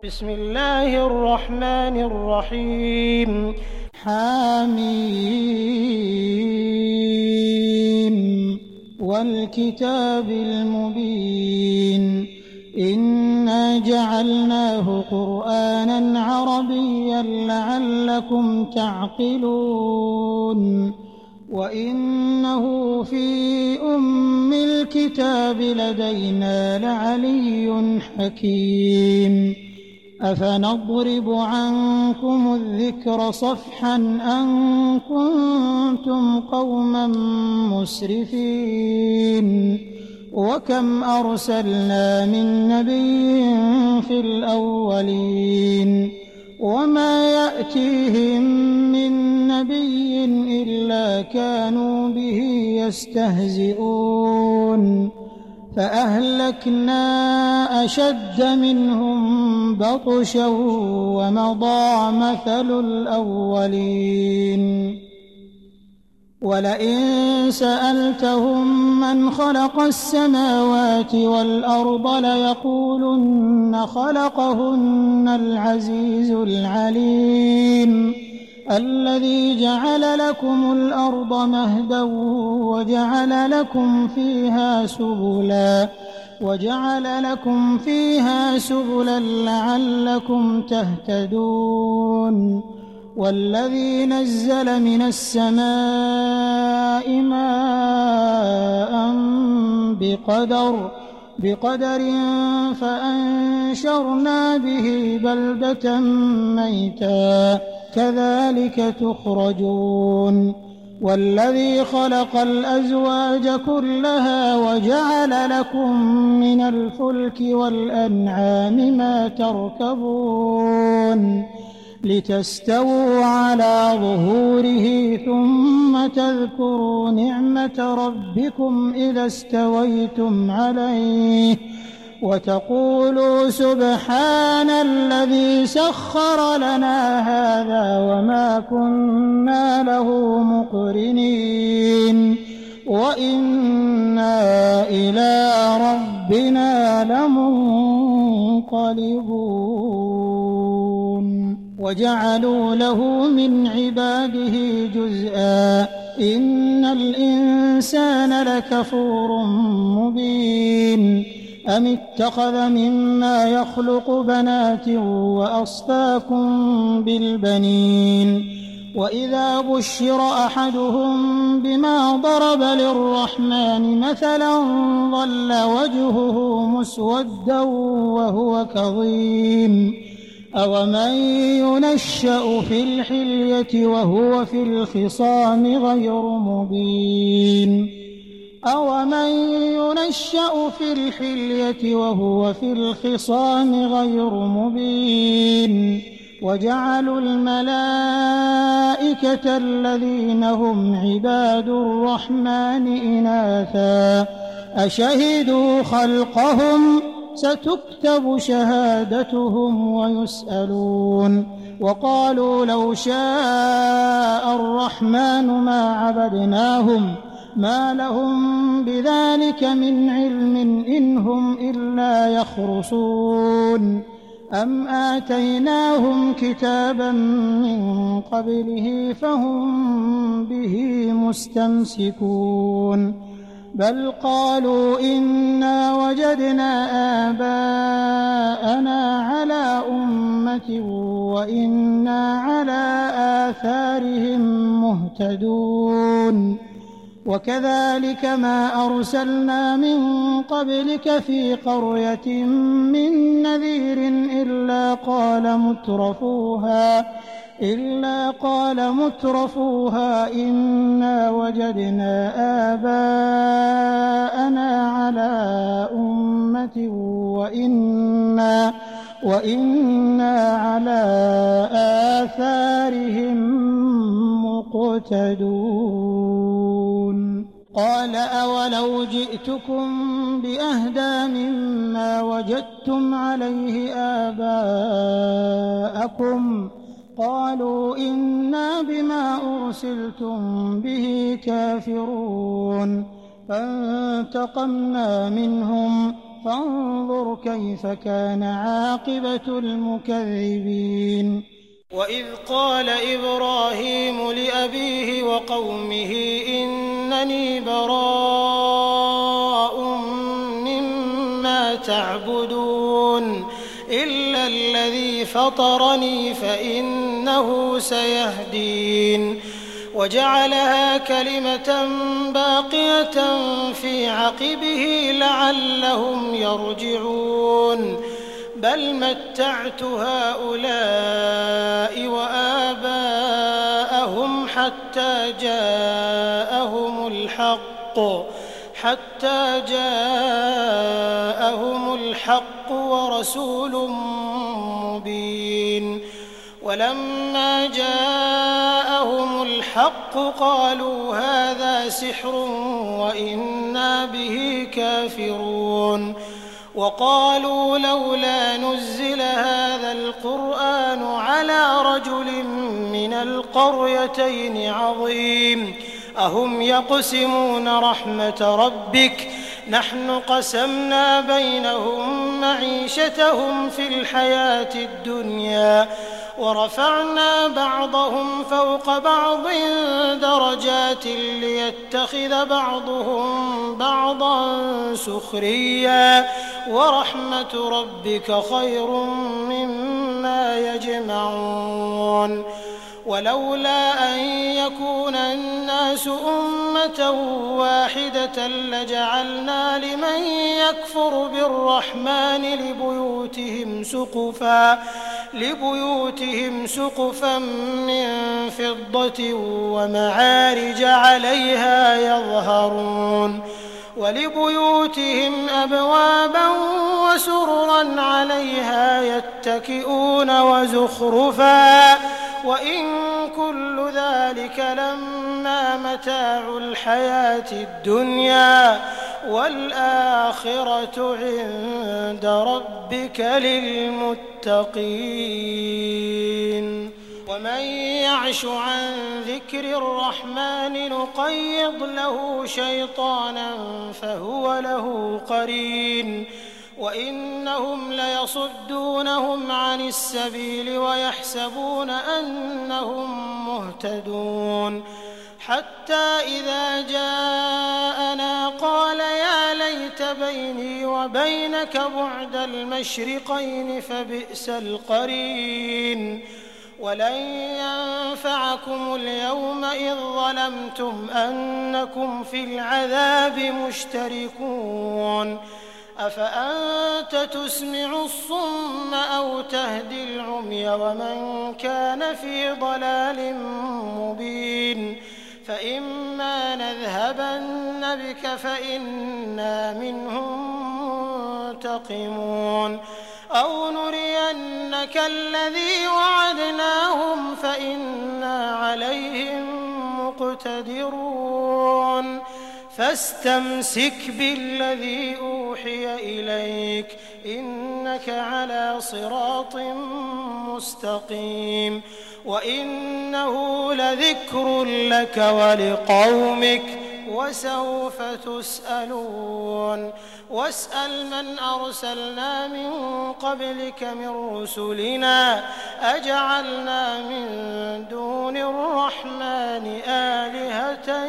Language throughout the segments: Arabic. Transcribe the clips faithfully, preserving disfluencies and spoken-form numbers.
بسم الله الرحمن الرحيم. حميم والكتاب المبين إنا جعلناه قرآنا عربيا لعلكم تعقلون وإنه في أم الكتاب لدينا لعلي حكيم أفنضرب عنكم الذكر صفحا أن كنتم قوما مسرفين وكم أرسلنا من نبي في الأولين وما يأتيهم من نبي إلا كانوا به يستهزئون فأهلكنا أشد منهم بطشا ومضى مثل الأولين ولئن سألتهم من خلق السماوات والأرض ليقولن خلقهن العزيز العليم الذي جعل لكم الأرض مهدا وجعل لكم فيها سبلا وجعل لكم فيها سبلا لعلكم تهتدون والذي نزل من السماء ماء بقدر بقدر فأنشرنا به بلدة ميتا كذلك تخرجون والذي خلق الأزواج كلها وجعل لكم من الفلك والأنعام ما تركبون لتستووا على ظهوره ثم تذكروا نعمة ربكم إذا استويتم عليه وتقولوا سبحان الذي سخر لنا هذا وما كنا له مقرنين وإنا إلى ربنا لمنقلبون وجعلوا له من عباده جزءا إن الإنسان لكفور مبين أم اتخذ مما يخلق بنات وأصفاكم بالبنين وإذا بشر أحدهم بما ضرب للرحمن مثلا ظل وجهه مسودا وهو كظيم أومن ينشأ في الحلية وهو في الخصام غير مبين أومن ينشأ في الحلية وهو في الخصام غير مبين وجعلوا الملائكة الذين هم عباد الرحمن إناثا أشهدوا خلقهم ستكتب شهادتهم ويسألون وقالوا لو شاء الرحمن ما عبدناهم ما لهم بذلك من علم إن هم إلا يخرصون أم آتيناهم كتابا من قبله فهم به مستمسكون بل قالوا إنا وجدنا آباءنا على أمة وإنا على آثارهم مهتدون وكذلك ما أرسلنا من قبلك في قرية من نذير إلا قال مترفوها إلا قال مترفوها إنا وجدنا آباءنا على أمة وإنا وإنا على آثارهم مقتدون قال أولو جئتكم بأهدى مما وجدتم عليه آباءكم قالوا إنا بما أرسلتم به كافرون فانتقمنا منهم فانظر كيف كان عاقبة المكذبين. وإذ قال إبراهيم لأبيه وقومه إنني براء مما تعبدون إلا الذي فطرني فإنه سيهدين وجعلها كلمة باقية في عقبه لعلهم يرجعون بل متعت هؤلاء وآباءهم حتى جاءهم الحق حتى جاءهم الحق ورسول مبين ولما جاءهم الحق قالوا هذا سحر وإنا به كافرون وقالوا لولا نزل هذا القرآن على رجل من القريتين عظيم أهم يقسمون رحمة ربك نحن قسمنا بينهم معيشتهم في الحياة الدنيا ورفعنا بعضهم فوق بعض درجات ليتخذ بعضهم بعضا سخريا ورحمة ربك خير مما يجمعون ولولا أن يكون الناس أمة واحدة لجعلنا لمن يكفر بالرحمن لبيوتهم سقفا لبيوتهم سقفا من فضة ومعارج عليها يظهرون ولبيوتهم أبوابا وسررا عليها يتكئون وزخرفا وإن كل ذلك لما متاع الحياة الدنيا والآخرة عند ربك للمتقين ومن يعش عن ذكر الرحمن نقيض له شيطانا فهو له قرين وإنهم ليصدونهم عن السبيل ويحسبون أنهم مهتدون حتى إذا جاءنا قال يا ليت بيني وبينك بعد المشرقين فبئس القرين ولن ينفعكم اليوم إذ ظلمتم أنكم في العذاب مشتركون أفأنت تسمع الصم أو تهدي العمي ومن كان في ضلال مبين فإما نذهبن بك فإنا منهم منتقمون أو نرينك الذي وعدناهم فإنا عليهم مقتدرون فاستمسك بالذي أوحي إليك إنك على صراط مستقيم وإنه لذكر لك ولقومك وسوف تسألون واسأل من أرسلنا من قبلك من رسلنا أجعلنا من دون الرحمن آلهة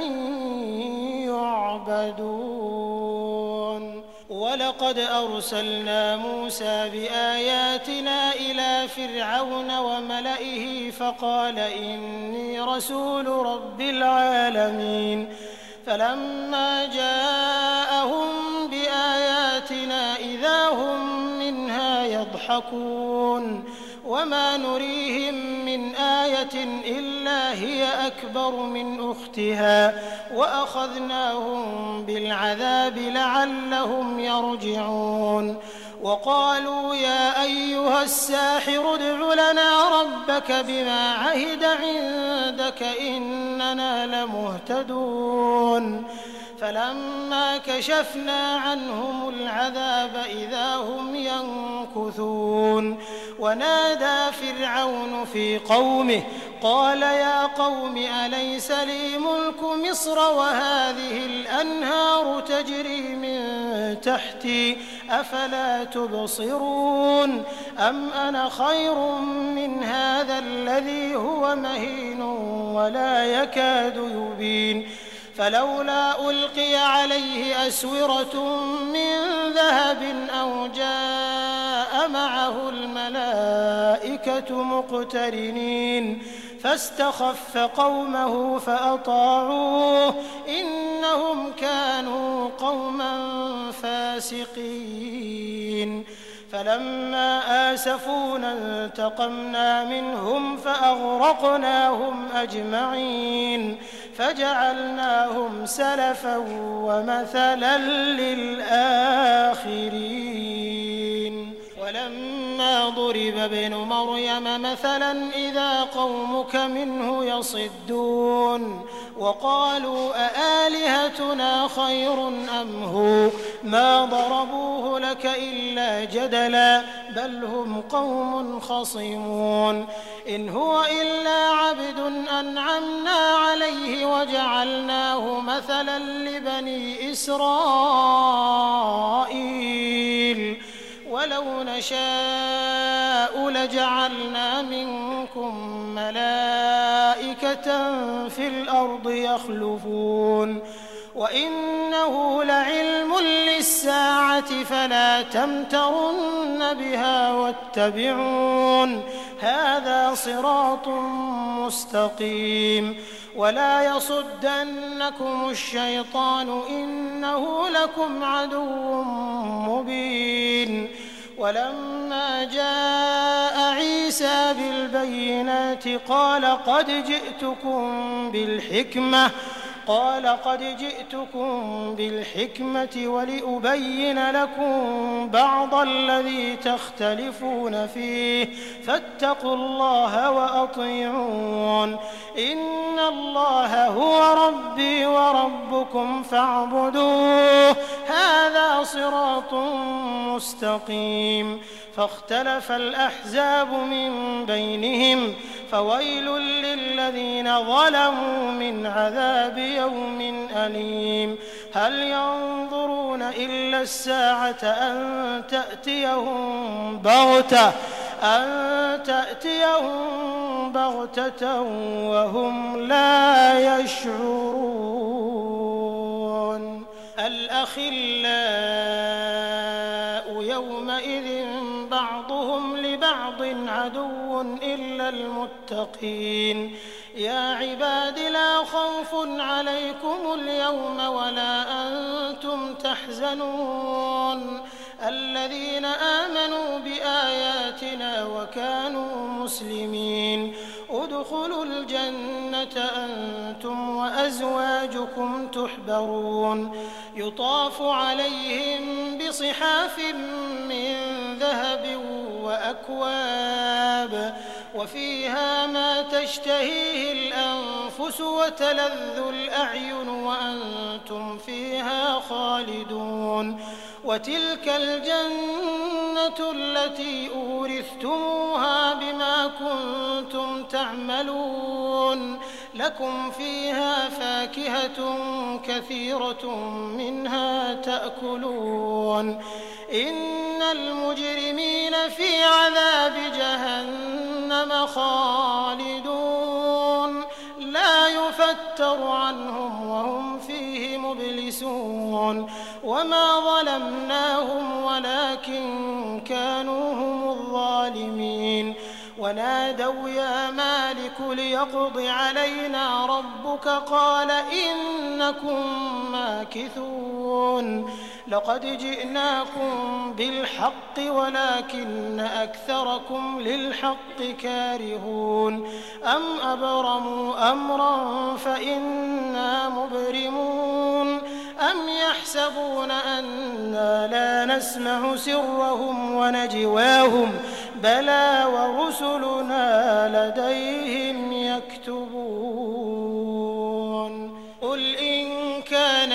يعبدون ولقد أرسلنا موسى بآياتنا إلى فرعون وملئه فقال إني رسول رب العالمين فلما جاءهم بآياتنا إذا هم منها يضحكون وما نريهم من آية إلا هي أكبر من أختها وأخذناهم بالعذاب لعلهم يرجعون وقالوا يا أيها الساحر ادع لنا ربك بما عهد عندك إننا لمهتدون فلما كشفنا عنهم العذاب إذا هم ينكثون ونادى فرعون في قومه قال يا قوم أليس لي ملك مصر وهذه الأنهار تجري من تحتي أفلا تبصرون أم أنا خير من هذا الذي هو مهين ولا يكاد يبين فلولا ألقي عليه أسورة من ذهب أو جاء معه الملائكة مقترنين فاستخف قومه فأطاعوه إنهم كانوا قوما فاسقين فلما آسفونا انتقمنا منهم فأغرقناهم أجمعين فجعلناهم سلفا ومثلا للآخرين ولما ضرب ابن مريم مثلا إذا قومك منه يصدون وقالوا أآلهتنا خير أم هو ما ضربوه لك إلا جدلا بل هم قوم خصمون إن هو إلا عبد أنعمنا عليه وجعلناه مثلا لبني إسرائيل ولو نشاء لجعلنا منكم ملائكة في الأرض يخلفون وإنه لعلم للساعة فلا تمترن بها واتبعون هذا صراط مستقيم ولا يصدنكم الشيطان إنه لكم عدو مبين ولما جاء عيسى بالبينات قال قد جئتكم بالحكمة قال قد جئتكم بالحكمة ولأبين لكم بعض الذي تختلفون فيه فاتقوا الله وأطيعون إن الله هو ربي وربكم فاعبدوه هذا صراط مستقيم فاختلف الأحزاب من بينهم فويل للذين ظلموا من عذاب يوم أليم هل ينظرون إلا الساعة أن تأتيهم بغتة أن تأتيهم بغتة وهم لا يشعرون الأخلاء يومئذ بعضهم لبعض عدو إلا المتقين يا عباد لا خوف عليكم اليوم ولا أنتم تحزنون الذين آمنوا بآياتنا وكانوا مسلمين ادخلوا الجنة أنتم وأزواجكم تحبرون يطاف عليهم بصحاف من ذهب وأكواب وفيها ما تشتهيه الأنفس وتلذ الأعين وأنتم فيها خالدون وتلك الجنة التي أورثتموها بما كنتم تعملون لكم فيها فاكهة كثيرة منها تأكلون إن المجرمين في عذاب جهنم خالدون لا يفتر عنهم وهم فيه مبلسون وما ظلمناهم ولكن كانوا هم الظالمين ونادوا يا مالك ليقض علينا ربك قال إنكم ماكثون لقد جئناكم بالحق ولكن أكثركم للحق كارهون أم أبرموا أمرا فإنا مبرمون أم يحسبون أنا لا نسمع سرهم ونجواهم بلى ورسلنا لديهم يكتبون قل إن كان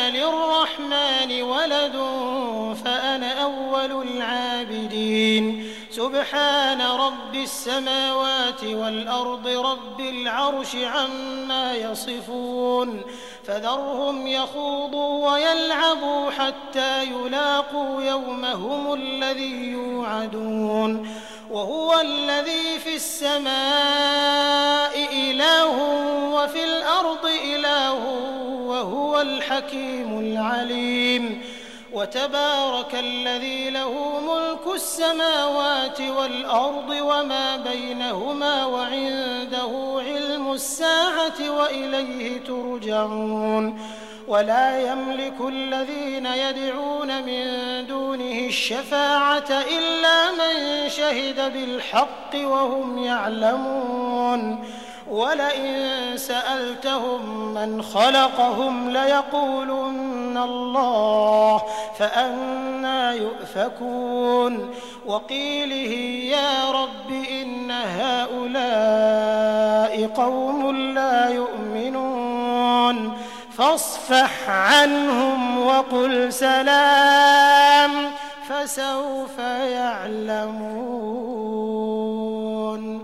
للرحمن ولد فأنا أول العابدين سبحان سبحان رب السماوات والأرض رب العرش عما يصفون فذرهم يخوضوا ويلعبوا حتى يلاقوا يومهم الذي يوعدون وهو الذي في السماء إله وفي الأرض إله وهو الحكيم العليم وتبارك الذي له ملك السماوات والأرض وما بينهما وعنده علم الساعة وإليه ترجعون ولا يملك الذين يدعون من دونه الشفاعة إلا من شهد بالحق وهم يعلمون ولئن سألتهم من خلقهم ليقولن الله فأنى يؤفكون وقيله يا رب إن هؤلاء قوم لا يؤمنون فاصفح عنهم وقل سلام فسوف يعلمون.